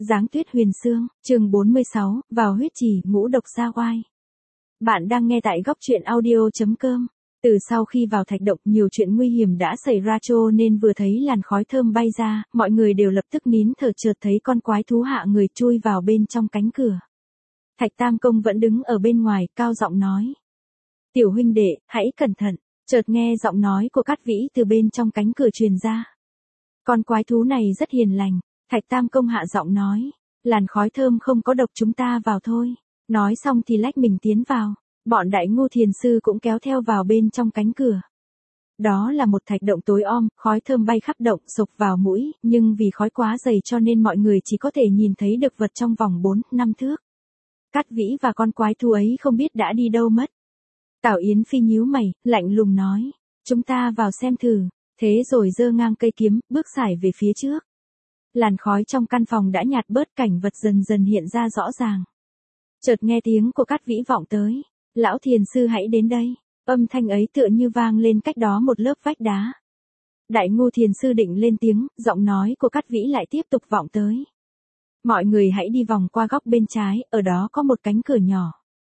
Giáng tuyết huyền xương, chương 46, vào huyết trì ngũ độc ra oai. Bạn đang nghe tại góc truyện audio.com. Từ sau khi vào thạch động nhiều chuyện nguy hiểm đã xảy ra cho nên vừa thấy làn khói thơm bay ra, mọi người đều lập tức nín thở chợt thấy con quái thú hạ người chui vào bên trong cánh cửa. Thạch Tam Công vẫn đứng ở bên ngoài, cao giọng nói. Tiểu huynh đệ, hãy cẩn thận, chợt nghe giọng nói của Cát Vĩ từ bên trong cánh cửa truyền ra. Con quái thú này rất hiền lành. Thạch Tam Công hạ giọng nói, làn khói thơm không có độc chúng ta vào thôi. Nói xong thì lách mình tiến vào, bọn Đại Ngô Thiền Sư cũng kéo theo vào bên trong cánh cửa. Đó là một thạch động tối om, khói thơm bay khắp động sộc vào mũi, nhưng vì khói quá dày cho nên mọi người chỉ có thể nhìn thấy được vật trong vòng 4-5 thước. Cát Vĩ và con quái thú ấy không biết đã đi đâu mất. Tào Yến Phi nhíu mày, lạnh lùng nói, chúng ta vào xem thử, thế rồi giơ ngang cây kiếm, bước sải về phía trước. Làn khói trong căn phòng đã nhạt bớt, cảnh vật dần dần hiện ra rõ ràng. Chợt nghe tiếng của Cát Vĩ vọng tới. Lão Thiền Sư hãy đến đây. Âm thanh ấy tựa như vang lên cách đó một lớp vách đá. Đại Ngô Thiền Sư định lên tiếng, giọng nói của Cát Vĩ lại tiếp tục vọng tới. Mọi người hãy đi vòng qua góc bên trái, ở đó có một cánh cửa nhỏ.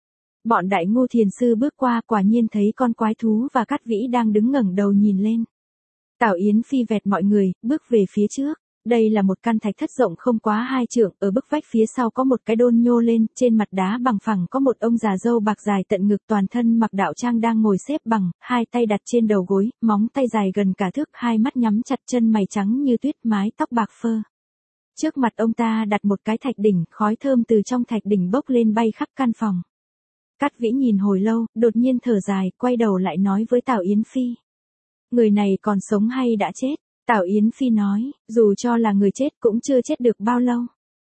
Bọn Đại Ngô Thiền Sư bước qua, quả nhiên thấy con quái thú và Cát Vĩ đang đứng ngẩng đầu nhìn lên. Tào Yến Phi vẹt mọi người, bước về phía trước. Đây là một căn thạch thất rộng không quá 2 trượng, ở bức vách phía sau có một cái đôn nhô lên, trên mặt đá bằng phẳng có một ông già râu bạc dài tận ngực toàn thân mặc đạo trang đang ngồi xếp bằng, hai tay đặt trên đầu gối, móng tay dài gần cả thước, hai mắt nhắm chặt, chân mày trắng như tuyết, mái tóc bạc phơ. Trước mặt ông ta đặt một cái thạch đỉnh, khói thơm từ trong thạch đỉnh bốc lên bay khắp căn phòng. Cát Vĩ nhìn hồi lâu, đột nhiên thở dài, quay đầu lại nói với Tào Yến Phi. Người này còn sống hay đã chết? Tào Yến Phi nói, dù cho là người chết cũng chưa chết được bao lâu.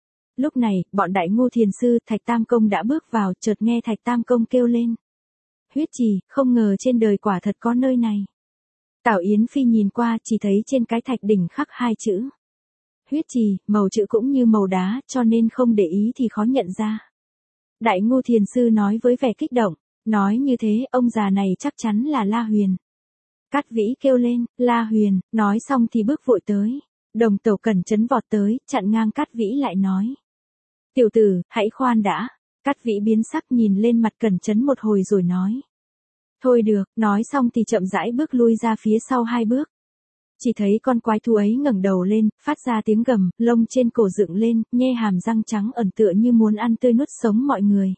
Lúc này, bọn Đại Ngô Thiền Sư, Thạch Tam Công đã bước vào, chợt nghe Thạch Tam Công kêu lên. Huyết trì, không ngờ trên đời quả thật có nơi này. Tào Yến Phi nhìn qua, chỉ thấy trên cái thạch đỉnh khắc 2 chữ. Huyết trì, màu chữ cũng như màu đá, cho nên không để ý thì khó nhận ra. Đại Ngô Thiền Sư nói với vẻ kích động, nói như thế, ông già này chắc chắn là La Huyền. Cát Vĩ kêu lên, La Huyền, nói xong thì bước vội tới. Đồng Tẩu Cẩn Chấn vọt tới, chặn ngang Cát Vĩ lại nói. Tiểu tử, hãy khoan đã. Cát Vĩ biến sắc nhìn lên mặt Cẩn Chấn một hồi rồi nói. Thôi được, nói xong thì chậm rãi bước lui ra phía sau 2 bước. Chỉ thấy con quái thú ấy ngẩng đầu lên, phát ra tiếng gầm, lông trên cổ dựng lên, nhe hàm răng trắng ẩn tựa như muốn ăn tươi nuốt sống mọi người.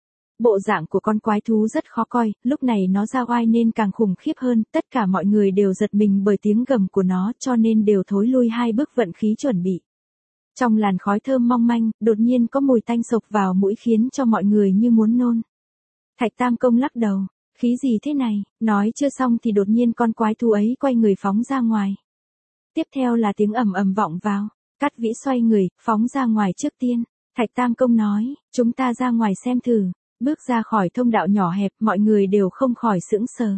Bộ dạng của con quái thú rất khó coi, lúc này nó ra oai nên càng khủng khiếp hơn, tất cả mọi người đều giật mình bởi tiếng gầm của nó cho nên đều thối lui 2 bước vận khí chuẩn bị. Trong làn khói thơm mong manh, đột nhiên có mùi tanh sộc vào mũi khiến cho mọi người như muốn nôn. Thạch Tam Công lắc đầu, khí gì thế này, nói chưa xong thì đột nhiên con quái thú ấy quay người phóng ra ngoài. Tiếp theo là tiếng ầm ầm vọng vào, Cát Vĩ xoay người, phóng ra ngoài trước tiên. Thạch Tam Công nói, chúng ta ra ngoài xem thử. Bước ra khỏi thông đạo nhỏ hẹp, mọi người đều không khỏi sững sờ.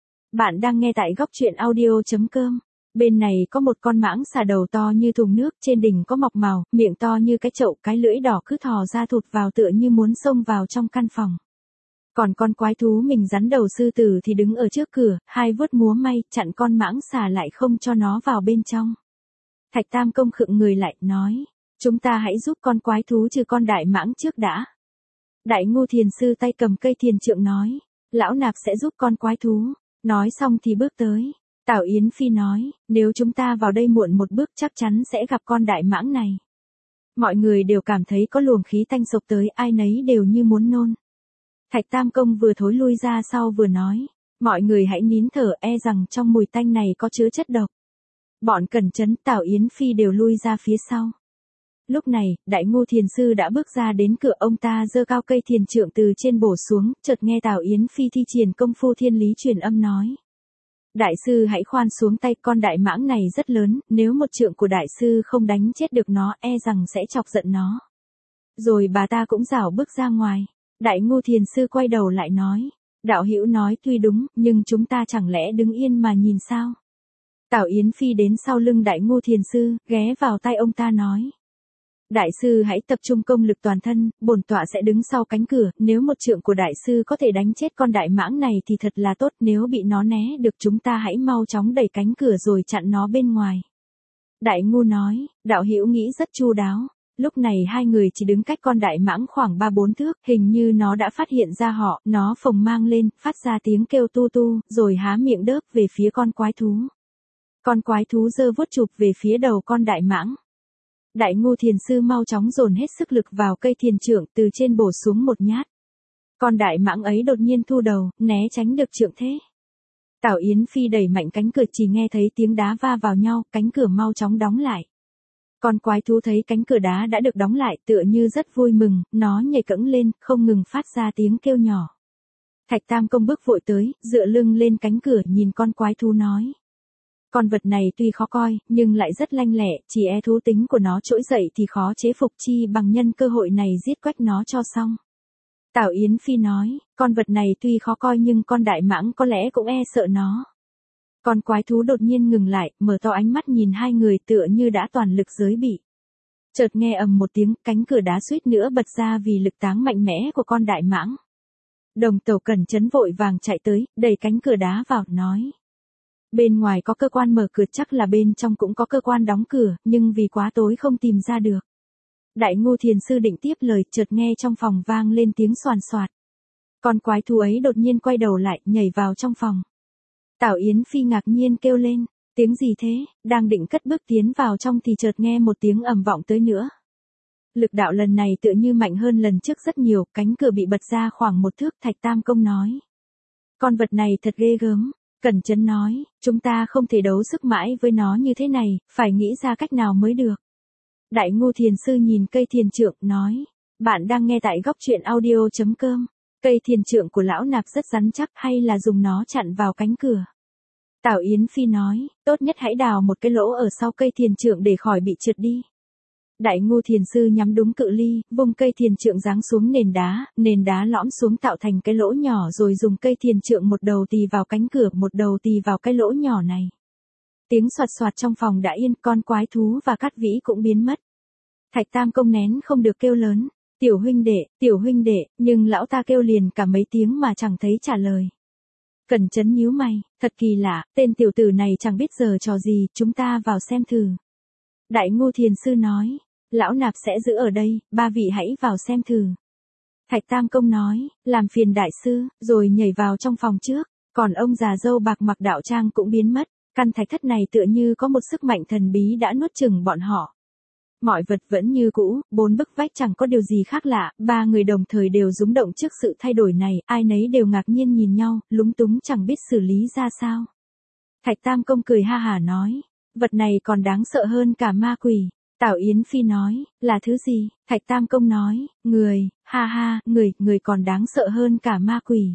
Bạn đang nghe tại góc truyện audio.com. Bên này có một con mãng xà đầu to như thùng nước, trên đỉnh có mọc mào, miệng to như cái chậu, cái lưỡi đỏ cứ thò ra thụt vào tựa như muốn xông vào trong căn phòng. Còn con quái thú mình rắn đầu sư tử thì đứng ở trước cửa, 2 vuốt múa may, chặn con mãng xà lại không cho nó vào bên trong. Thạch Tam Công khựng người lại, nói, chúng ta hãy giúp con quái thú trừ con đại mãng trước đã. Đại Ngô Thiền Sư tay cầm cây thiền trượng nói, lão nạp sẽ giúp con quái thú. Nói xong thì bước tới. Tào Yến Phi nói, nếu chúng ta vào đây muộn một bước chắc chắn sẽ gặp con đại mãng này. Mọi người đều cảm thấy có luồng khí tanh sộc tới, ai nấy đều như muốn nôn. Thạch Tam Công vừa thối lui ra sau vừa nói, mọi người hãy nín thở, e rằng trong mùi tanh này có chứa chất độc. Bọn Cẩn Chấn, Tào Yến Phi đều lui ra phía sau. Lúc này, Đại Ngô Thiền Sư đã bước ra đến cửa, ông ta giơ cao cây thiền trượng từ trên bổ xuống, chợt nghe Tào Yến Phi thi triển công phu thiên lý truyền âm nói. Đại sư hãy khoan xuống tay, con đại mãng này rất lớn, nếu một trượng của đại sư không đánh chết được nó, e rằng sẽ chọc giận nó. Rồi bà ta cũng rảo bước ra ngoài. Đại Ngô Thiền Sư quay đầu lại nói. Đạo hữu nói tuy đúng, nhưng chúng ta chẳng lẽ đứng yên mà nhìn sao? Tào Yến Phi đến sau lưng Đại Ngô Thiền Sư, ghé vào tai ông ta nói. Đại sư hãy tập trung công lực toàn thân, bổn tọa sẽ đứng sau cánh cửa, nếu một trượng của đại sư có thể đánh chết con đại mãng này thì thật là tốt, nếu bị nó né được chúng ta hãy mau chóng đẩy cánh cửa rồi chặn nó bên ngoài. Đại Ngô nói, đạo hữu nghĩ rất chu đáo, Lúc này hai người chỉ đứng cách con đại mãng khoảng 3-4 thước, hình như nó đã phát hiện ra họ, nó phồng mang lên, phát ra tiếng kêu tu tu, rồi há miệng đớp về phía con quái thú. Con quái thú giơ vuốt chụp về phía đầu con đại mãng. Đại ngu thiền sư mau chóng dồn hết sức lực vào cây thiền trượng, từ trên bổ xuống một nhát. Con đại mãng ấy đột nhiên thu đầu, né tránh được trượng thế. Tảo Yến Phi đẩy mạnh cánh cửa, chỉ nghe thấy tiếng đá va vào nhau, cánh cửa mau chóng đóng lại. Con quái thú thấy cánh cửa đá đã được đóng lại, tựa như rất vui mừng, nó nhảy cẫng lên, không ngừng phát ra tiếng kêu nhỏ. Thạch Tam Công bước vội tới, dựa lưng lên cánh cửa nhìn con quái thú nói. Con vật này tuy khó coi, nhưng lại rất lanh lẹ, chỉ e thú tính của nó trỗi dậy thì khó chế phục, chi bằng nhân cơ hội này giết quách nó cho xong. Tảo Yến Phi nói, con vật này tuy khó coi nhưng con đại mãng có lẽ cũng e sợ nó. Con quái thú đột nhiên ngừng lại, mở to ánh mắt nhìn hai người tựa như đã toàn lực giới bị. Chợt nghe ầm một tiếng, cánh cửa đá suýt nữa bật ra vì lực táng mạnh mẽ của con đại mãng. Đồng Tẩu Cẩn Chấn vội vàng chạy tới, đẩy cánh cửa đá vào, nói. Bên ngoài có cơ quan mở cửa, chắc là bên trong cũng có cơ quan đóng cửa, nhưng vì quá tối không tìm ra được. Đại ngu thiền sư định tiếp lời, chợt nghe trong phòng vang lên tiếng xoàn xoạt. Con quái thú ấy đột nhiên quay đầu lại, nhảy vào trong phòng. Tảo Yến Phi ngạc nhiên kêu lên, tiếng gì thế, đang định cất bước tiến vào trong thì chợt nghe một tiếng ầm vọng tới nữa. Lực đạo lần này tựa như mạnh hơn lần trước rất nhiều, cánh cửa bị bật ra khoảng 1 thước. Thạch Tam Công nói. Con vật này thật ghê gớm. Cẩn Chấn nói, chúng ta không thể đấu sức mãi với nó như thế này, phải nghĩ ra cách nào mới được. Đại ngu thiền sư nhìn cây thiền trượng, nói. Bạn đang nghe tại góc truyện audio.com. Cây thiền trượng của lão nạp rất rắn chắc, hay là dùng nó chặn vào cánh cửa. Tảo Yến Phi nói, tốt nhất hãy đào một cái lỗ ở sau cây thiền trượng để khỏi bị trượt đi. Đại ngu thiền sư nhắm đúng cự ly, vung cây thiền trượng giáng xuống nền đá lõm xuống tạo thành cái lỗ nhỏ, rồi dùng cây thiền trượng một đầu tì vào cánh cửa, một đầu tì vào cái lỗ nhỏ này. Tiếng xoạt xoạt trong phòng đã yên, con quái thú và Cát Vĩ cũng biến mất. Thạch Tam Công nén không được kêu lớn, tiểu huynh đệ, nhưng lão ta kêu liền cả mấy tiếng mà chẳng thấy trả lời. Cẩn Chấn nhíu mày, thật kỳ lạ, tên tiểu tử này chẳng biết giờ trò gì, chúng ta vào xem thử. Đại ngu thiền sư nói, lão nạp sẽ giữ ở đây, 3 vị hãy vào xem thử. Thạch Tam Công nói, làm phiền đại sư, rồi nhảy vào trong phòng trước, còn ông già râu bạc mặc đạo trang cũng biến mất, căn thạch thất này tựa như có một sức mạnh thần bí đã nuốt chửng bọn họ. Mọi vật vẫn như cũ, 4 bức vách chẳng có điều gì khác lạ, 3 người đồng thời đều rúng động trước sự thay đổi này, ai nấy đều ngạc nhiên nhìn nhau, lúng túng chẳng biết xử lý ra sao. Thạch Tam Công cười ha hả nói, vật này còn đáng sợ hơn cả ma quỷ. Tảo Yến Phi nói, là thứ gì? Thạch Tam Công nói, người, ha ha, người còn đáng sợ hơn cả ma quỷ.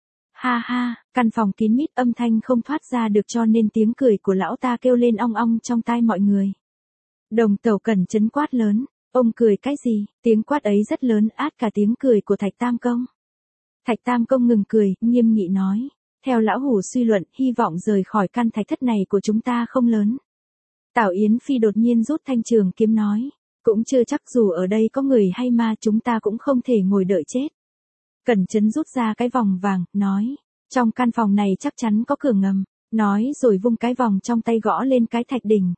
Ha ha, căn phòng kín mít, âm thanh không thoát ra được cho nên tiếng cười của lão ta kêu lên ong ong trong tai mọi người. Đồng Tẩu Cẩn Chấn quát lớn, ông cười cái gì? Tiếng quát ấy rất lớn, át cả tiếng cười của Thạch Tam Công. Thạch Tam Công ngừng cười, nghiêm nghị nói, theo lão hủ suy luận, hy vọng rời khỏi căn thạch thất này của chúng ta không lớn. Tảo Yến Phi đột nhiên rút thanh trường kiếm nói, cũng chưa chắc, dù ở đây có người hay ma chúng ta cũng không thể ngồi đợi chết. Cẩn Chấn rút ra cái vòng vàng, nói, trong căn phòng này chắc chắn có cửa ngầm, nói rồi vung cái vòng trong tay gõ lên cái thạch đỉnh.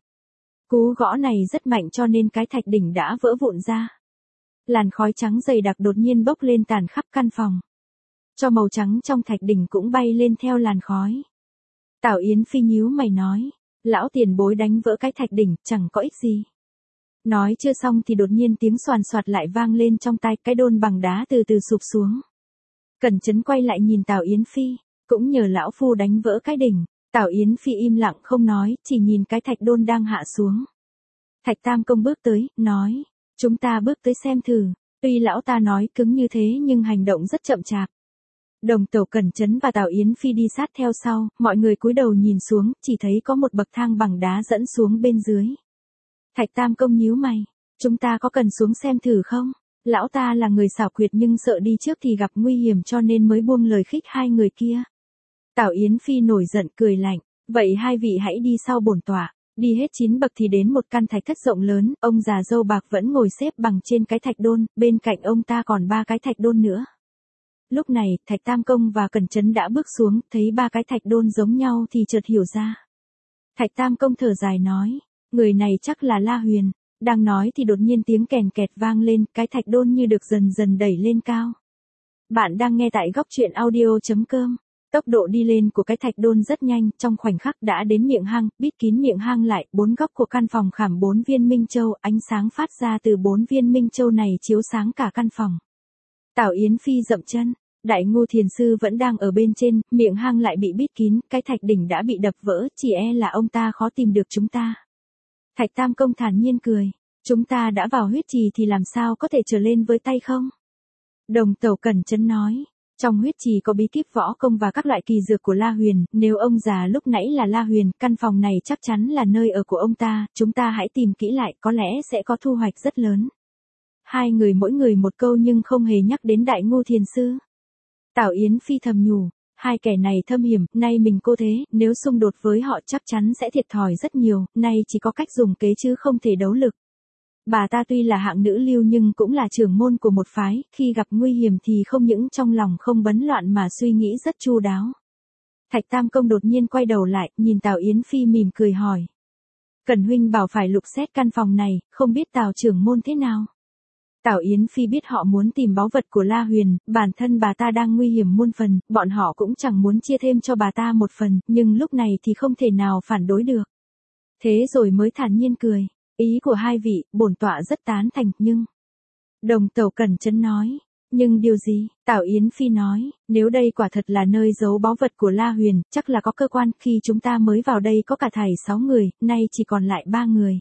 Cú gõ này rất mạnh cho nên cái thạch đỉnh đã vỡ vụn ra. Làn khói trắng dày đặc đột nhiên bốc lên tàn khắp căn phòng. Cho màu trắng trong thạch đỉnh cũng bay lên theo làn khói. Tảo Yến Phi nhíu mày nói, lão tiền bối đánh vỡ cái thạch đỉnh, chẳng có ích gì. Nói chưa xong thì đột nhiên tiếng xoàn xoạt lại vang lên trong tai, cái đôn bằng đá từ từ sụp xuống. Cẩn Chấn quay lại nhìn Tảo Yến Phi, cũng nhờ lão phu đánh vỡ cái đỉnh. Tảo Yến Phi im lặng không nói, chỉ nhìn cái thạch đôn đang hạ xuống. Thạch Tam Công bước tới, nói, chúng ta bước tới xem thử. Tuy lão ta nói cứng như thế nhưng hành động rất chậm chạp. Đồng Tẩu Cẩn Chấn và Tảo Yến Phi đi sát theo sau, mọi người cúi đầu nhìn xuống, chỉ thấy có một bậc thang bằng đá dẫn xuống bên dưới. Thạch Tam Công nhíu mày, chúng ta có cần xuống xem thử không? Lão ta là người xảo quyệt nhưng sợ đi trước thì gặp nguy hiểm cho nên mới buông lời khích hai người kia. Tảo Yến Phi nổi giận cười lạnh, vậy hai vị hãy đi sau bổn tọa. Đi hết 9 bậc thì đến một căn thạch thất rộng lớn, ông già râu bạc vẫn ngồi xếp bằng trên cái thạch đôn, bên cạnh ông ta còn 3 cái thạch đôn nữa. Lúc này, Thạch Tam Công và Cẩn Chấn đã bước xuống, thấy 3 cái thạch đôn giống nhau thì chợt hiểu ra. Thạch Tam Công thở dài nói, người này chắc là La Huyền. Đang nói thì đột nhiên tiếng kèn kẹt vang lên, cái thạch đôn như được dần dần đẩy lên cao. Bạn đang nghe tại góc truyện audio.com. Tốc độ đi lên của cái thạch đôn rất nhanh, trong khoảnh khắc đã đến miệng hang, bít kín miệng hang lại, 4 góc của căn phòng khảm 4 viên minh châu, ánh sáng phát ra từ 4 viên minh châu này chiếu sáng cả căn phòng. Tào Yến Phi dậm chân, Đại Ngô Thiền Sư vẫn đang ở bên trên, miệng hang lại bị bít kín, cái thạch đỉnh đã bị đập vỡ, chỉ e là ông ta khó tìm được chúng ta. Thạch Tam Công thản nhiên cười, chúng ta đã vào huyết trì thì làm sao có thể trở lên với tay không? Đồng Tẩu Cẩn Chấn nói, trong huyết trì có bí kíp võ công và các loại kỳ dược của La Huyền, nếu ông già lúc nãy là La Huyền, căn phòng này chắc chắn là nơi ở của ông ta, chúng ta hãy tìm kỹ lại, có lẽ sẽ có thu hoạch rất lớn. Hai người mỗi người một câu nhưng không hề nhắc đến Đại Ngô Thiền Sư. Tào Yến Phi thầm nhủ, hai kẻ này thâm hiểm, nay mình cô thế, nếu xung đột với họ chắc chắn sẽ thiệt thòi rất nhiều, nay chỉ có cách dùng kế chứ không thể đấu lực. Bà ta tuy là hạng nữ lưu nhưng cũng là trưởng môn của một phái, khi gặp nguy hiểm thì không những trong lòng không bấn loạn mà suy nghĩ rất chu đáo. Thạch Tam Công đột nhiên quay đầu lại, nhìn Tào Yến Phi mỉm cười hỏi. Cẩn huynh bảo phải lục xét căn phòng này, không biết Tào trưởng môn thế nào? Tào Yến Phi biết họ muốn tìm báu vật của La Huyền, bản thân bà ta đang nguy hiểm muôn phần, bọn họ cũng chẳng muốn chia thêm cho bà ta một phần, nhưng lúc này thì không thể nào phản đối được. Thế rồi mới thản nhiên cười, ý của hai vị, bổn tọa rất tán thành, nhưng... Đồng Tẩu Cẩn Chấn nói, nhưng điều gì? Tào Yến Phi nói, nếu đây quả thật là nơi giấu báu vật của La Huyền, chắc là có cơ quan, khi chúng ta mới vào đây có cả thảy 6 người, nay chỉ còn lại 3 người.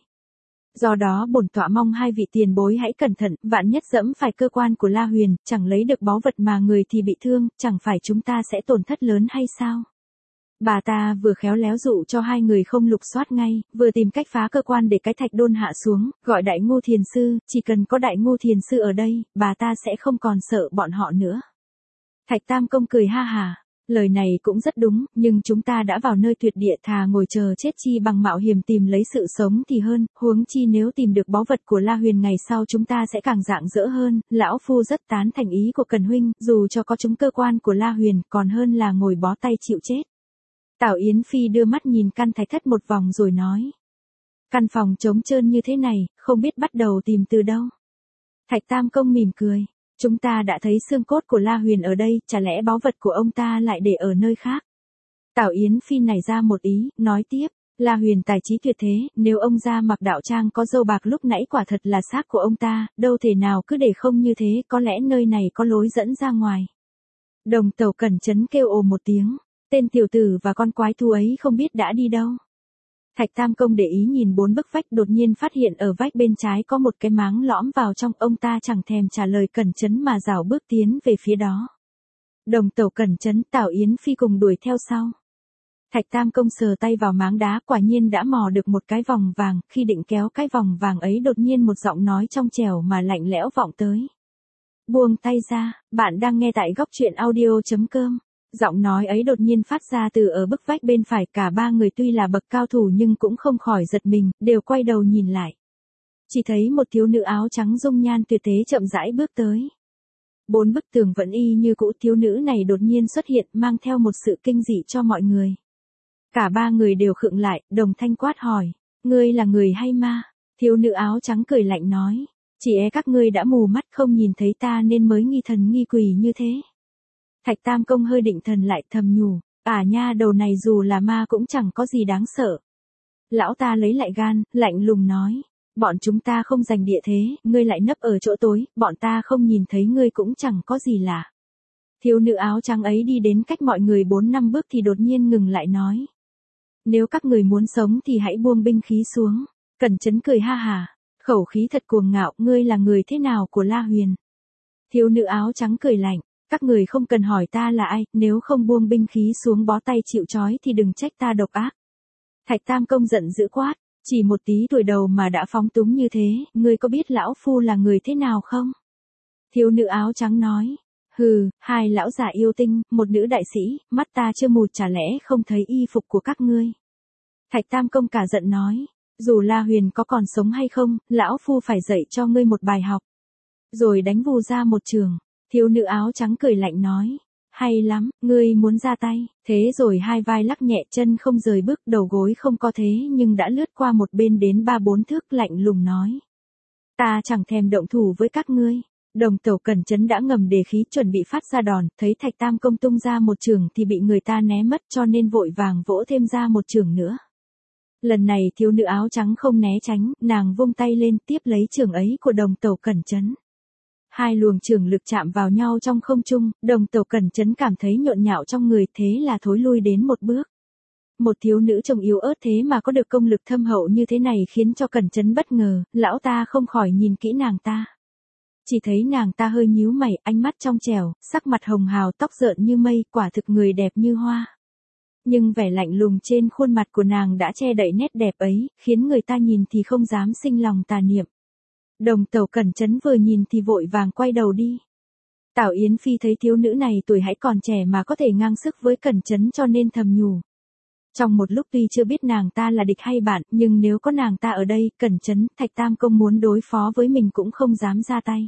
Do đó bổn tọa mong hai vị tiền bối hãy cẩn thận, vạn nhất dẫm phải cơ quan của La Huyền, chẳng lấy được báu vật mà người thì bị thương, chẳng phải chúng ta sẽ tổn thất lớn hay sao? Bà ta vừa khéo léo dụ cho hai người không lục soát ngay, vừa tìm cách phá cơ quan để cái thạch đôn hạ xuống, gọi Đại Ngô Thiền Sư, chỉ cần có Đại Ngô Thiền Sư ở đây, bà ta sẽ không còn sợ bọn họ nữa. Thạch Tam Công cười ha hà. Lời này cũng rất đúng, nhưng chúng ta đã vào nơi tuyệt địa, thà ngồi chờ chết chi bằng mạo hiểm tìm lấy sự sống thì hơn, huống chi nếu tìm được báu vật của La Huyền ngày sau chúng ta sẽ càng rạng rỡ hơn, lão phu rất tán thành ý của Cần huynh, dù cho có trúng cơ quan của La Huyền, còn hơn là ngồi bó tay chịu chết. Tào Yến Phi đưa mắt nhìn căn thạch thất một vòng rồi nói. Căn phòng trống trơn như thế này, không biết bắt đầu tìm từ đâu. Thạch Tam Công mỉm cười. Chúng ta đã thấy xương cốt của La Huyền ở đây, chả lẽ báu vật của ông ta lại để ở nơi khác? Tào Yến Phi nảy ra một ý, nói tiếp, La Huyền tài trí tuyệt thế, nếu ông ra mặc đạo trang có dâu bạc lúc nãy quả thật là xác của ông ta, đâu thể nào cứ để không như thế, có lẽ nơi này có lối dẫn ra ngoài. Đồng Tẩu Cẩn Chấn kêu ồ một tiếng, tên tiểu tử và con quái thú ấy không biết đã đi đâu. Thạch Tam Công để ý nhìn 4 bức vách, đột nhiên phát hiện ở vách bên trái có một cái máng lõm vào trong, ông ta chẳng thèm trả lời Cẩn Chấn mà rảo bước tiến về phía đó. Đồng Tẩu Cẩn Chấn, Tào Yến Phi cùng đuổi theo sau. Thạch Tam Công sờ tay vào máng đá, quả nhiên đã mò được một cái vòng vàng, khi định kéo cái vòng vàng ấy đột nhiên một giọng nói trong trẻo mà lạnh lẽo vọng tới. Buông tay ra, bạn đang nghe tại góc truyện audio.com. Giọng nói ấy đột nhiên phát ra từ ở bức vách bên phải, cả ba người tuy là bậc cao thủ nhưng cũng không khỏi giật mình, đều quay đầu nhìn lại. Chỉ thấy một thiếu nữ áo trắng dung nhan tuyệt thế chậm rãi bước tới. 4 bức tường vẫn y như cũ, thiếu nữ này đột nhiên xuất hiện mang theo một sự kinh dị cho mọi người. Cả ba người đều khựng lại, đồng thanh quát hỏi, ngươi là người hay ma? Thiếu nữ áo trắng cười lạnh nói, chỉ e các ngươi đã mù mắt không nhìn thấy ta nên mới nghi thần nghi quỷ như thế. Thạch Tam Công hơi định thần lại thầm nhủ, nha đầu này dù là ma cũng chẳng có gì đáng sợ. Lão ta lấy lại gan, lạnh lùng nói, bọn chúng ta không giành địa thế, ngươi lại nấp ở chỗ tối, bọn ta không nhìn thấy ngươi cũng chẳng có gì lạ. Thiếu nữ áo trắng ấy đi đến cách mọi người 4-5 bước thì đột nhiên ngừng lại nói. Nếu các người muốn sống thì hãy buông binh khí xuống. Cẩn Chấn cười ha hà, khẩu khí thật cuồng ngạo, ngươi là người thế nào của La Huyền? Thiếu nữ áo trắng cười lạnh. Các người không cần hỏi ta là ai, nếu không buông binh khí xuống bó tay chịu trói thì đừng trách ta độc ác. Thạch Tam Công giận dữ quát, chỉ một tí tuổi đầu mà đã phóng túng như thế, ngươi có biết lão phu là người thế nào không? Thiếu nữ áo trắng nói, hừ, hai lão già yêu tinh, một nữ đại sĩ, mắt ta chưa mù, chả lẽ không thấy y phục của các ngươi? Thạch Tam Công cả giận nói, dù La Huyền có còn sống hay không, lão phu phải dạy cho ngươi một bài học. Rồi đánh vù ra một trường. Thiếu nữ áo trắng cười lạnh nói, hay lắm, ngươi muốn ra tay, thế rồi hai vai lắc nhẹ, chân không rời bước, đầu gối không có thế nhưng đã lướt qua một bên đến 3-4 thước, lạnh lùng nói, Ta chẳng thèm động thủ với các ngươi. Đồng Tẩu Cẩn Chấn đã ngầm đề khí chuẩn bị phát ra đòn, thấy Thạch Tam Công tung ra một chưởng thì bị người ta né mất cho nên vội vàng vỗ thêm ra một chưởng nữa. Lần này thiếu nữ áo trắng không né tránh, nàng vung tay lên tiếp lấy chưởng ấy của Đồng Tẩu Cẩn Chấn. Hai luồng chưởng lực chạm vào nhau trong không trung, Đồng Tẩu Cẩn Chấn cảm thấy nhộn nhạo trong người, thế là thối lui đến một bước. Một thiếu nữ trông yếu ớt thế mà có được công lực thâm hậu như thế này khiến cho Cẩn Chấn bất ngờ, lão ta không khỏi nhìn kỹ nàng ta. Chỉ thấy nàng ta hơi nhíu mày, ánh mắt trong trẻo, sắc mặt hồng hào, tóc rợn như mây, quả thực người đẹp như hoa. Nhưng vẻ lạnh lùng trên khuôn mặt của nàng đã che đậy nét đẹp ấy, khiến người ta nhìn thì không dám sinh lòng tà niệm. Đồng Tẩu Cẩn Chấn vừa nhìn thì vội vàng quay đầu đi. Tào Yến Phi thấy thiếu nữ này tuổi hãy còn trẻ mà có thể ngang sức với Cẩn Chấn cho nên thầm nhủ. Trong một lúc tuy chưa biết nàng ta là địch hay bạn, nhưng nếu có nàng ta ở đây, Cẩn Chấn, Thạch Tam Công muốn đối phó với mình cũng không dám ra tay.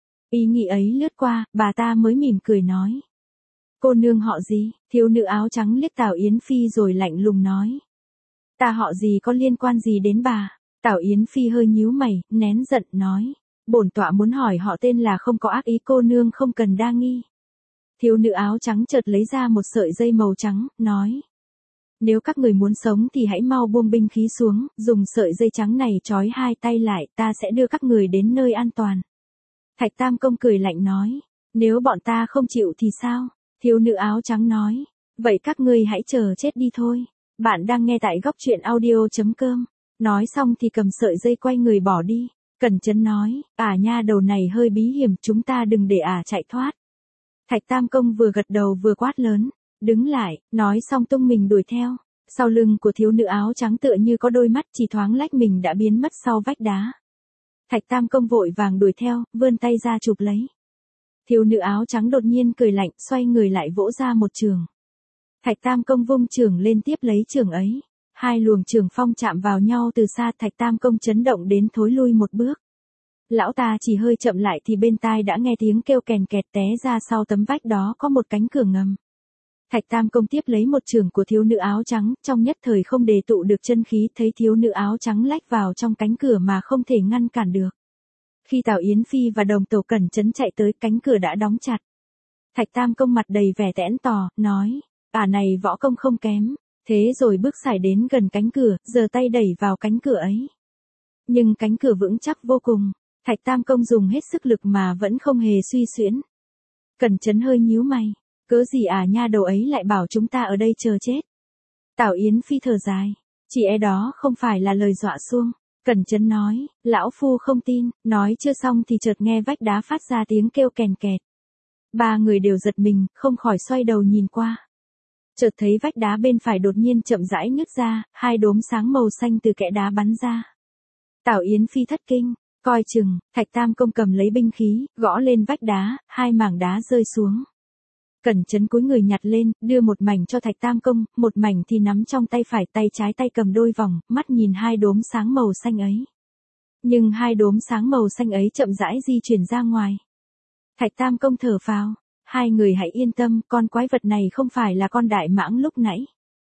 Ý nghĩ ấy lướt qua, bà ta mới mỉm cười nói. Cô nương họ gì? Thiếu nữ áo trắng liếc Tào Yến Phi rồi lạnh lùng nói. Ta họ gì có liên quan gì đến bà? Tào Yến Phi hơi nhíu mày, nén giận, nói. Bổn tọa muốn hỏi họ tên là không có ác ý, cô nương không cần đa nghi. Thiếu nữ áo trắng chợt lấy ra một sợi dây màu trắng, nói. Nếu các người muốn sống thì hãy mau buông binh khí xuống, dùng sợi dây trắng này trói hai tay lại, ta sẽ đưa các người đến nơi an toàn. Thạch Tam Công cười lạnh nói. Nếu bọn ta không chịu thì sao? Thiếu nữ áo trắng nói. Vậy các ngươi hãy chờ chết đi thôi. Bạn đang nghe tại góc truyện audio.com. Nói xong thì cầm sợi dây quay người bỏ đi. Cẩn Chấn nói, nha đầu này hơi bí hiểm, chúng ta đừng để chạy thoát. Thạch Tam Công vừa gật đầu vừa quát lớn, đứng lại, nói xong tung mình đuổi theo. Sau lưng của thiếu nữ áo trắng tựa như có đôi mắt, chỉ thoáng lách mình đã biến mất sau vách đá. Thạch Tam Công vội vàng đuổi theo, vươn tay ra chụp lấy. Thiếu nữ áo trắng đột nhiên cười lạnh, xoay người lại vỗ ra một chưởng. Thạch Tam Công vung chưởng lên tiếp lấy chưởng ấy. Hai luồng chưởng phong chạm vào nhau từ xa, Thạch Tam Công chấn động đến thối lui một bước. Lão ta chỉ hơi chậm lại thì bên tai đã nghe tiếng kêu kèn kẹt, té ra sau tấm vách đó có một cánh cửa ngầm. Thạch Tam Công tiếp lấy một chưởng của thiếu nữ áo trắng, trong nhất thời không đề tụ được chân khí, thấy thiếu nữ áo trắng lách vào trong cánh cửa mà không thể ngăn cản được. Khi Tào Yến Phi và Đồng Tẩu Cẩn Chấn chạy tới, cánh cửa đã đóng chặt. Thạch Tam Công mặt đầy vẻ tẽn tò, nói, này võ công không kém. Thế rồi bước xài đến gần cánh cửa, giơ tay đẩy vào cánh cửa ấy. Nhưng cánh cửa vững chắc vô cùng, Thạch Tam Công dùng hết sức lực mà vẫn không hề suy xuyễn. Cẩn Chấn hơi nhíu mày, cớ gì nha đầu ấy lại bảo chúng ta ở đây chờ chết. Tào Yến Phi thở dài, chỉ đó không phải là lời dọa xuông. Cẩn Chấn nói, lão phu không tin, nói chưa xong thì chợt nghe vách đá phát ra tiếng kêu kèn kẹt. Ba người đều giật mình, không khỏi xoay đầu nhìn qua. Chợt thấy vách đá bên phải đột nhiên chậm rãi nứt ra, hai đốm sáng màu xanh từ kẽ đá bắn ra. Tào Yến Phi thất kinh, coi chừng, Thạch Tam Công cầm lấy binh khí, gõ lên vách đá, hai mảng đá rơi xuống. Cẩn Chấn cúi người nhặt lên, đưa một mảnh cho Thạch Tam Công, một mảnh thì nắm trong tay phải, tay trái tay cầm đôi vòng, mắt nhìn hai đốm sáng màu xanh ấy. Nhưng hai đốm sáng màu xanh ấy chậm rãi di chuyển ra ngoài. Thạch Tam Công thở phào. Hai người hãy yên tâm, con quái vật này không phải là con đại mãng lúc nãy.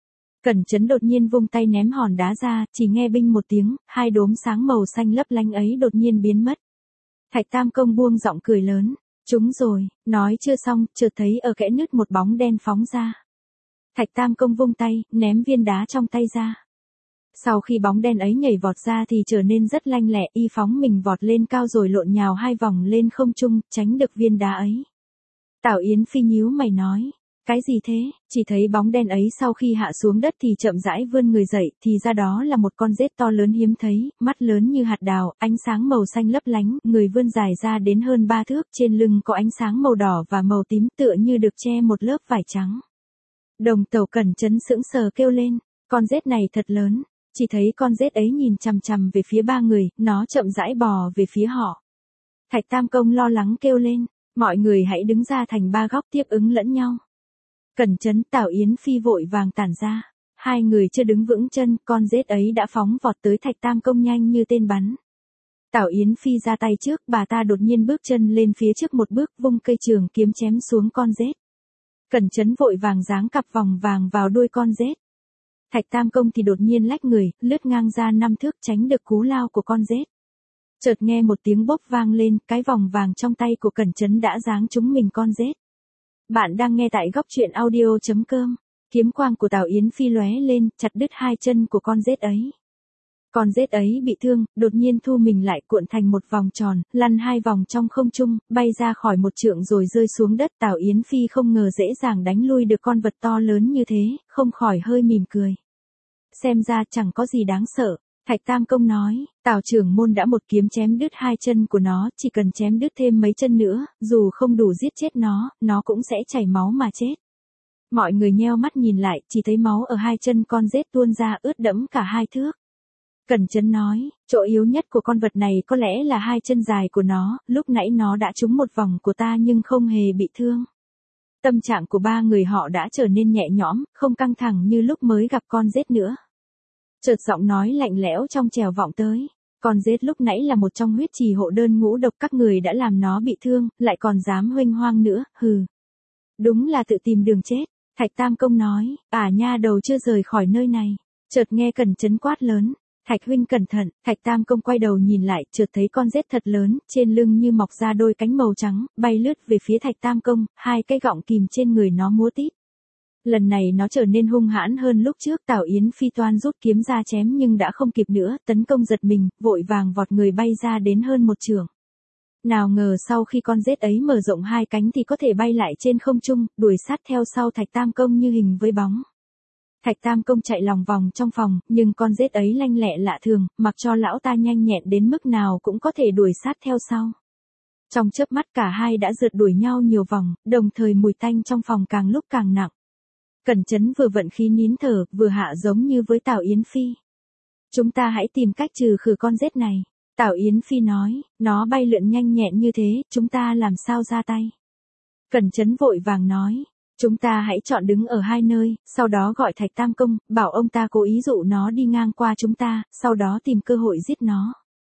Cẩn Chấn đột nhiên vung tay ném hòn đá ra, chỉ nghe binh một tiếng, hai đốm sáng màu xanh lấp lánh ấy đột nhiên biến mất. Thạch Tam Công buông giọng cười lớn, chúng rồi, nói chưa xong, chợt thấy ở kẽ nứt một bóng đen phóng ra. Thạch Tam Công vung tay, ném viên đá trong tay ra. Sau khi bóng đen ấy nhảy vọt ra thì trở nên rất lanh lẹ, y phóng mình vọt lên cao rồi lộn nhào hai vòng lên không trung, tránh được viên đá ấy. Tào Yến Phi nhíu mày nói, cái gì thế? Chỉ thấy bóng đen ấy sau khi hạ xuống đất thì chậm rãi vươn người dậy, thì ra đó là một con rết to lớn hiếm thấy, mắt lớn như hạt đào, ánh sáng màu xanh lấp lánh, người vươn dài ra đến hơn 3 thước, trên lưng có ánh sáng màu đỏ và màu tím tựa như được che một lớp vải trắng. Đồng Tẩu Cẩn Chấn sững sờ kêu lên, con rết này thật lớn, chỉ thấy con rết ấy nhìn chằm chằm về phía ba người, nó chậm rãi bò về phía họ. Thạch Tam Công lo lắng kêu lên. Mọi người hãy đứng ra thành ba góc tiếp ứng lẫn nhau. Cẩn Chấn, Tào Yến Phi vội vàng tản ra. Hai người chưa đứng vững chân, con rết ấy đã phóng vọt tới Thạch Tam Công nhanh như tên bắn. Tào Yến Phi ra tay trước, bà ta đột nhiên bước chân lên phía trước một bước, vung cây trường kiếm chém xuống con rết. Cẩn Chấn vội vàng giáng cặp vòng vàng vào đuôi con rết. Thạch Tam Công thì đột nhiên lách người, lướt ngang ra 5 thước tránh được cú lao của con rết. Chợt nghe một tiếng bốp vang lên, cái vòng vàng trong tay của Cẩn Chấn đã giáng trúng mình con rết. Bạn đang nghe tại góc truyện audio.com. Kiếm quang của Tào Yến Phi lóe lên, chặt đứt hai chân của con rết ấy. Con rết ấy bị thương, đột nhiên thu mình lại cuộn thành một vòng tròn, lăn hai vòng trong không trung, bay ra khỏi một trượng rồi rơi xuống đất. Tào Yến Phi không ngờ dễ dàng đánh lui được con vật to lớn như thế, không khỏi hơi mỉm cười. Xem ra chẳng có gì đáng sợ. Thạch Tam Công nói, Tào trưởng môn đã một kiếm chém đứt hai chân của nó, chỉ cần chém đứt thêm mấy chân nữa, dù không đủ giết chết nó cũng sẽ chảy máu mà chết. Mọi người nheo mắt nhìn lại, chỉ thấy máu ở hai chân con rết tuôn ra ướt đẫm cả hai thước. Cẩn Chấn nói, chỗ yếu nhất của con vật này có lẽ là hai chân dài của nó, lúc nãy nó đã trúng một vòng của ta nhưng không hề bị thương. Tâm trạng của ba người họ đã trở nên nhẹ nhõm, không căng thẳng như lúc mới gặp con rết nữa. Chợt giọng nói lạnh lẽo trong trẻo vọng tới. Con rết lúc nãy là một trong huyết trì hộ đơn ngũ độc, các người đã làm nó bị thương, lại còn dám huênh hoang nữa, hừ. Đúng là tự tìm đường chết. Thạch Tam Công nói, nha đầu chưa rời khỏi nơi này. Chợt nghe Cẩn Chấn quát lớn. Thạch huynh cẩn thận. Thạch Tam Công quay đầu nhìn lại, chợt thấy con rết thật lớn, trên lưng như mọc ra đôi cánh màu trắng, bay lướt về phía Thạch Tam Công, hai cái gọng kìm trên người nó múa tít. Lần này nó trở nên hung hãn hơn lúc trước. Tào Yến Phi toan rút kiếm ra chém nhưng đã không kịp nữa, tấn công giật mình, vội vàng vọt người bay ra đến hơn một trượng. Nào ngờ sau khi con rết ấy mở rộng hai cánh thì có thể bay lại trên không trung, đuổi sát theo sau Thạch Tam Công như hình với bóng. Thạch Tam Công chạy lòng vòng trong phòng, nhưng con rết ấy lanh lẹ lạ thường, mặc cho lão ta nhanh nhẹn đến mức nào cũng có thể đuổi sát theo sau. Trong chớp mắt cả hai đã rượt đuổi nhau nhiều vòng, đồng thời mùi tanh trong phòng càng lúc càng nặng. Cẩn Chấn vừa vận khí nín thở, vừa hạ giống như với Tào Yến Phi. Chúng ta hãy tìm cách trừ khử con rết này. Tào Yến Phi nói, nó bay lượn nhanh nhẹn như thế, chúng ta làm sao ra tay. Cẩn Chấn vội vàng nói, chúng ta hãy chọn đứng ở hai nơi, sau đó gọi Thạch Tam Công, bảo ông ta cố ý dụ nó đi ngang qua chúng ta, sau đó tìm cơ hội giết nó.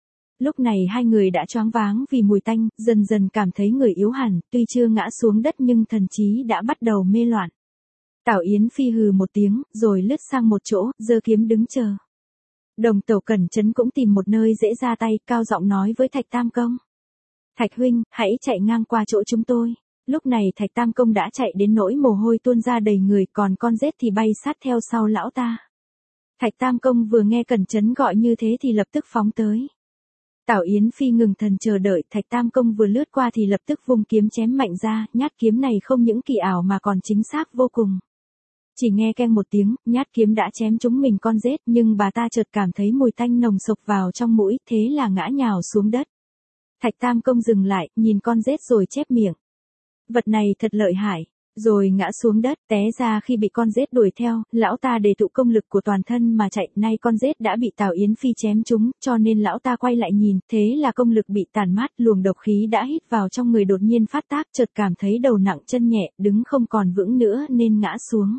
Lúc này hai người đã choáng váng vì mùi tanh, dần dần cảm thấy người yếu hẳn, tuy chưa ngã xuống đất nhưng thần trí đã bắt đầu mê loạn. Tào Yến Phi hừ một tiếng, rồi lướt sang một chỗ, giơ kiếm đứng chờ. Đồng tẩu Cẩn Chấn cũng tìm một nơi dễ ra tay, cao giọng nói với Thạch Tam Công. Thạch huynh, hãy chạy ngang qua chỗ chúng tôi. Lúc này Thạch Tam Công đã chạy đến nỗi mồ hôi tuôn ra đầy người, còn con rết thì bay sát theo sau lão ta. Thạch Tam Công vừa nghe Cẩn Chấn gọi như thế thì lập tức phóng tới. Tào Yến Phi ngừng thần chờ đợi, Thạch Tam Công vừa lướt qua thì lập tức vung kiếm chém mạnh ra, nhát kiếm này không những kỳ ảo mà còn chính xác vô cùng. Chỉ nghe keng một tiếng, nhát kiếm đã chém trúng mình con rết, nhưng bà ta chợt cảm thấy mùi tanh nồng sộc vào trong mũi, thế là ngã nhào xuống đất. Thạch Tam Công dừng lại, nhìn con rết rồi chép miệng. Vật này thật lợi hại. Rồi ngã xuống đất, té ra khi bị con rết đuổi theo, lão ta đề tụ công lực của toàn thân mà chạy, nay con rết đã bị Tào Yến Phi chém trúng, cho nên lão ta quay lại nhìn, thế là công lực bị tàn mát, luồng độc khí đã hít vào trong người đột nhiên phát tác, chợt cảm thấy đầu nặng chân nhẹ, đứng không còn vững nữa nên ngã xuống.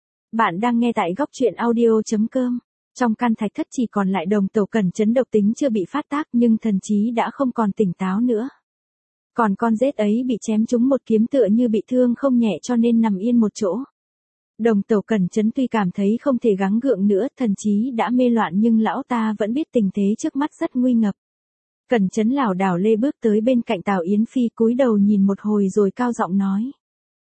Bạn đang nghe tại góc truyện audio.com. Trong căn thạch thất chỉ còn lại đồng tẩu Cẩn Chấn độc tính chưa bị phát tác nhưng thần trí đã không còn tỉnh táo nữa. Còn con rết ấy bị chém trúng một kiếm tựa như bị thương không nhẹ cho nên nằm yên một chỗ. Đồng tẩu Cẩn Chấn tuy cảm thấy không thể gắng gượng nữa, thần trí đã mê loạn nhưng lão ta vẫn biết tình thế trước mắt rất nguy ngập. Cẩn Chấn lảo đảo lê bước tới bên cạnh Tào Yến Phi, cúi đầu nhìn một hồi rồi cao giọng nói.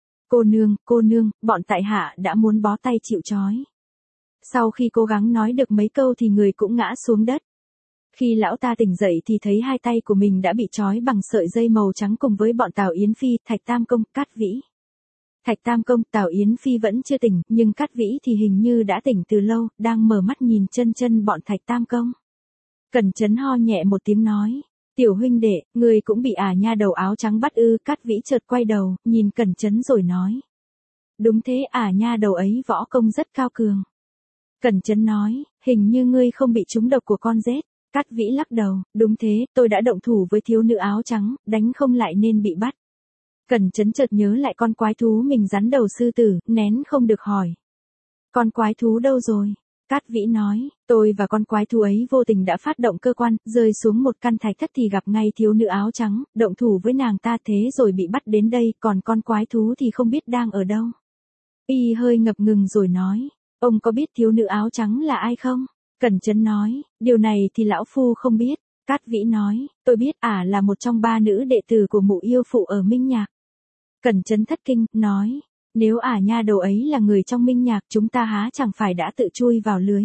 Cô nương, bọn tại hạ đã muốn bó tay chịu trói. Sau khi cố gắng nói được mấy câu thì người cũng ngã xuống đất. Khi lão ta tỉnh dậy thì thấy hai tay của mình đã bị trói bằng sợi dây màu trắng cùng với bọn Tào Yến Phi, Thạch Tam Công, Cát Vĩ. Thạch Tam Công, Tào Yến Phi vẫn chưa tỉnh, nhưng Cát Vĩ thì hình như đã tỉnh từ lâu, đang mở mắt nhìn chân bọn Thạch Tam Công. Cẩn Chấn ho nhẹ một tiếng nói. Tiểu huynh đệ, người cũng bị nha đầu áo trắng bắt ư? Cát Vĩ chợt quay đầu, nhìn Cẩn Chấn rồi nói. Đúng thế, nha đầu ấy võ công rất cao cường. Cẩn Chấn nói, hình như ngươi không bị trúng độc của con rết. Cát Vĩ lắc đầu, đúng thế, tôi đã động thủ với thiếu nữ áo trắng, đánh không lại nên bị bắt. Cẩn Chấn chợt nhớ lại con quái thú mình rắn đầu sư tử, nén không được hỏi. Con quái thú đâu rồi? Cát Vĩ nói, tôi và con quái thú ấy vô tình đã phát động cơ quan, rơi xuống một căn thạch thất thì gặp ngay thiếu nữ áo trắng, động thủ với nàng ta thế rồi bị bắt đến đây, còn con quái thú thì không biết đang ở đâu. Y hơi ngập ngừng rồi nói, ông có biết thiếu nữ áo trắng là ai không? Cẩn Chấn nói, điều này thì lão phu không biết. Cát Vĩ nói, tôi biết là một trong 3 nữ đệ tử của mụ yêu phụ ở Minh Nhạc. Cẩn Chấn thất kinh, nói, nếu nha đầu ấy là người trong Minh Nhạc chúng ta há chẳng phải đã tự chui vào lưới.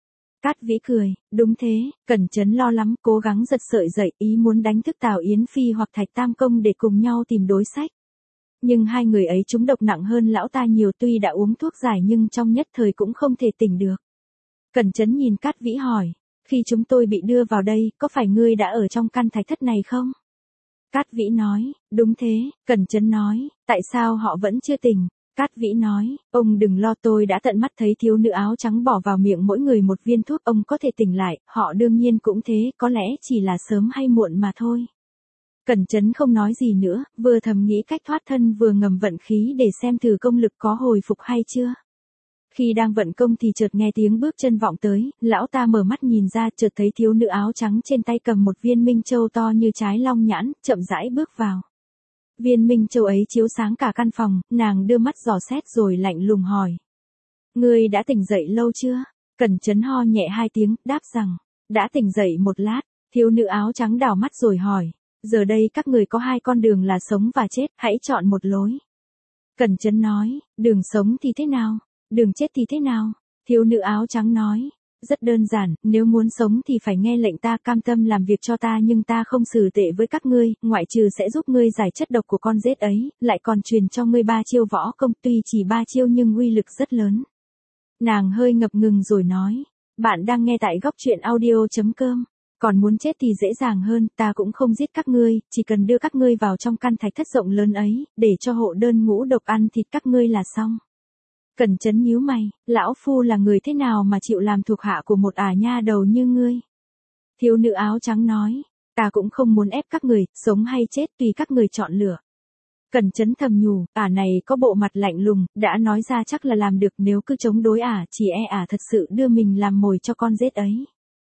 Cát Vĩ cười, đúng thế, Cẩn Chấn lo lắm, cố gắng giật sợi dậy, ý muốn đánh thức Tào Yến Phi hoặc Thạch Tam Công để cùng nhau tìm đối sách. Nhưng hai người ấy trúng độc nặng hơn lão ta nhiều, tuy đã uống thuốc giải nhưng trong nhất thời cũng không thể tỉnh được. Cẩn Chấn nhìn Cát Vĩ hỏi, khi chúng tôi bị đưa vào đây, có phải ngươi đã ở trong căn thạch thất này không? Cát Vĩ nói, đúng thế. Cẩn Chấn nói, tại sao họ vẫn chưa tỉnh? Cát Vĩ nói, ông đừng lo, tôi đã tận mắt thấy thiếu nữ áo trắng bỏ vào miệng mỗi người một viên thuốc, ông có thể tỉnh lại, họ đương nhiên cũng thế, có lẽ chỉ là sớm hay muộn mà thôi. Cẩn Chấn không nói gì nữa, vừa thầm nghĩ cách thoát thân vừa ngầm vận khí để xem thử công lực có hồi phục hay chưa. Khi đang vận công thì chợt nghe tiếng bước chân vọng tới, lão ta mở mắt nhìn ra, chợt thấy thiếu nữ áo trắng trên tay cầm một viên minh châu to như trái long nhãn, chậm rãi bước vào. Viên minh châu ấy chiếu sáng cả căn phòng, nàng đưa mắt dò xét rồi lạnh lùng hỏi. Ngươi đã tỉnh dậy lâu chưa? Cẩn Chấn ho nhẹ 2 tiếng, đáp rằng, đã tỉnh dậy một lát. Thiếu nữ áo trắng đảo mắt rồi hỏi, giờ đây các người có 2 con đường là sống và chết, hãy chọn một lối. Cẩn Chấn nói, đường sống thì thế nào? Đường chết thì thế nào? Thiếu nữ áo trắng nói, rất đơn giản, nếu muốn sống thì phải nghe lệnh ta, cam tâm làm việc cho ta, nhưng ta không xử tệ với các ngươi, ngoại trừ sẽ giúp ngươi giải chất độc của con rết ấy, lại còn truyền cho ngươi 3 chiêu võ công, tuy chỉ 3 chiêu nhưng uy lực rất lớn. Nàng hơi ngập ngừng rồi nói, bạn đang nghe tại góc truyện audio.com. Còn muốn chết thì dễ dàng hơn, ta cũng không giết các ngươi, chỉ cần đưa các ngươi vào trong căn thạch thất rộng lớn ấy, để cho hộ đơn ngũ độc ăn thịt các ngươi là xong. Cẩn Chấn nhíu mày, lão phu là người thế nào mà chịu làm thuộc hạ của một nha đầu như ngươi? Thiếu nữ áo trắng nói, ta cũng không muốn ép các người, sống hay chết tùy các người chọn lựa. Cẩn Chấn thầm nhủ, này có bộ mặt lạnh lùng, đã nói ra chắc là làm được, nếu cứ chống đối chỉ thật sự đưa mình làm mồi cho con rết ấy.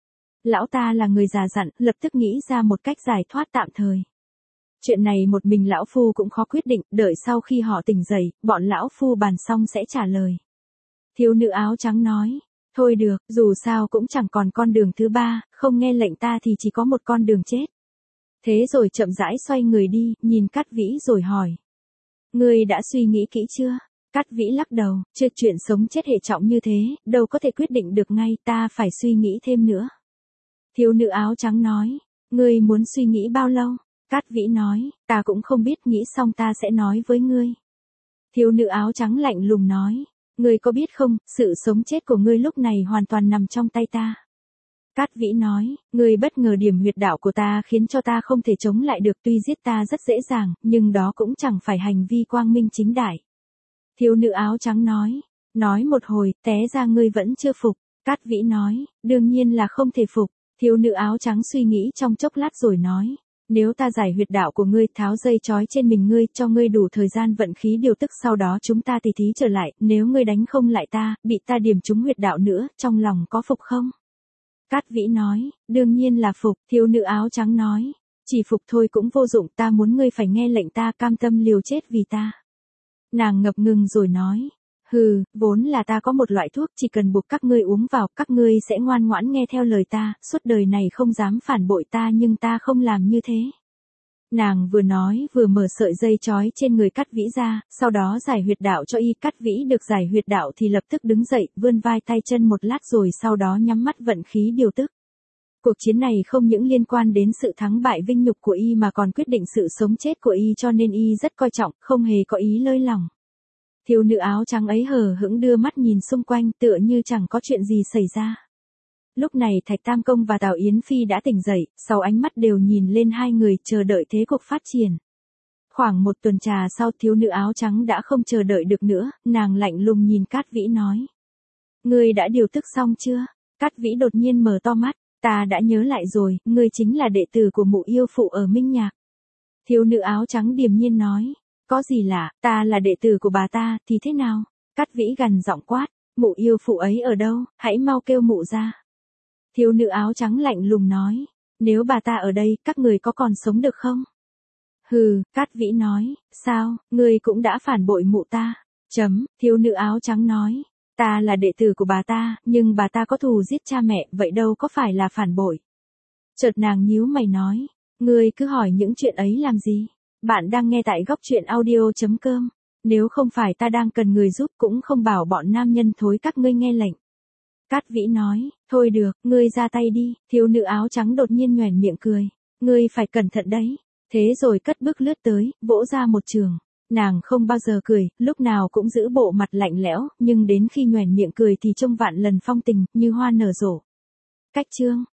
Lão ta là người già dặn, lập tức nghĩ ra một cách giải thoát tạm thời. Chuyện này một mình lão phu cũng khó quyết định, đợi sau khi họ tỉnh dậy, bọn lão phu bàn xong sẽ trả lời. Thiếu nữ áo trắng nói, thôi được, dù sao cũng chẳng còn con đường thứ 3, không nghe lệnh ta thì chỉ có một con đường chết. Thế rồi chậm rãi xoay người đi, nhìn Cát Vĩ rồi hỏi. Ngươi đã suy nghĩ kỹ chưa? Cát Vĩ lắc đầu, chưa, chuyện sống chết hệ trọng như thế, đâu có thể quyết định được ngay, ta phải suy nghĩ thêm nữa. Thiếu nữ áo trắng nói, ngươi muốn suy nghĩ bao lâu? Cát Vĩ nói, ta cũng không biết, nghĩ xong ta sẽ nói với ngươi. Thiếu nữ áo trắng lạnh lùng nói, ngươi có biết không, sự sống chết của ngươi lúc này hoàn toàn nằm trong tay ta. Cát Vĩ nói, ngươi bất ngờ điểm huyệt đạo của ta khiến cho ta không thể chống lại được, tuy giết ta rất dễ dàng, nhưng đó cũng chẳng phải hành vi quang minh chính đại. Thiếu nữ áo trắng nói một hồi, té ra ngươi vẫn chưa phục. Cát Vĩ nói, đương nhiên là không thể phục. Thiếu nữ áo trắng suy nghĩ trong chốc lát rồi nói, nếu ta giải huyệt đạo của ngươi, tháo dây trói trên mình ngươi, cho ngươi đủ thời gian vận khí điều tức, sau đó chúng ta tỉ thí trở lại, nếu ngươi đánh không lại ta, bị ta điểm trúng huyệt đạo nữa, trong lòng có phục không? Cát Vĩ nói, đương nhiên là phục. Thiếu nữ áo trắng nói, chỉ phục thôi cũng vô dụng, ta muốn ngươi phải nghe lệnh ta, cam tâm liều chết vì ta. Nàng ngập ngừng rồi nói, hừ, vốn là ta có một loại thuốc, chỉ cần buộc các ngươi uống vào, các ngươi sẽ ngoan ngoãn nghe theo lời ta, suốt đời này không dám phản bội ta, nhưng ta không làm như thế. Nàng vừa nói vừa mở sợi dây trói trên người Cát Vĩ ra, sau đó giải huyệt đạo cho y. Cát Vĩ được giải huyệt đạo thì lập tức đứng dậy, vươn vai tay chân một lát rồi sau đó nhắm mắt vận khí điều tức. Cuộc chiến này không những liên quan đến sự thắng bại vinh nhục của y mà còn quyết định sự sống chết của y, cho nên y rất coi trọng, không hề có ý lơi lỏng. Thiếu nữ áo trắng ấy hờ hững đưa mắt nhìn xung quanh, tựa như chẳng có chuyện gì xảy ra. Lúc này Thạch Tam Công và Tào Yến Phi đã tỉnh dậy, sau ánh mắt đều nhìn lên hai người, chờ đợi thế cục phát triển. Khoảng một tuần trà sau, thiếu nữ áo trắng đã không chờ đợi được nữa, nàng lạnh lùng nhìn Cát Vĩ nói. Ngươi đã điều tức xong chưa? Cát Vĩ đột nhiên mở to mắt, ta đã nhớ lại rồi, ngươi chính là đệ tử của mụ yêu phụ ở Minh Nhạc. Thiếu nữ áo trắng điềm nhiên nói. Có gì lạ, ta là đệ tử của bà ta, thì thế nào? Cát Vĩ gằn giọng quát, mụ yêu phụ ấy ở đâu, hãy mau kêu mụ ra. Thiếu nữ áo trắng lạnh lùng nói, nếu bà ta ở đây, các người có còn sống được không? Hừ, Cát Vĩ nói, sao, ngươi cũng đã phản bội mụ ta? Thiếu nữ áo trắng nói, ta là đệ tử của bà ta, nhưng bà ta có thù giết cha mẹ, vậy đâu có phải là phản bội. Chợt nàng nhíu mày nói, ngươi cứ hỏi những chuyện ấy làm gì? Bạn đang nghe tại góc truyện audio.com. Nếu không phải ta đang cần người giúp cũng không bảo bọn nam nhân thối các ngươi nghe lệnh. Cát Vĩ nói, thôi được, ngươi ra tay đi. Thiếu nữ áo trắng đột nhiên nhoẻn miệng cười. Ngươi phải cẩn thận đấy. Thế rồi cất bước lướt tới, vỗ ra một trường. Nàng không bao giờ cười, lúc nào cũng giữ bộ mặt lạnh lẽo, nhưng đến khi nhoẻn miệng cười thì trông vạn lần phong tình, như hoa nở rộ. Cách chương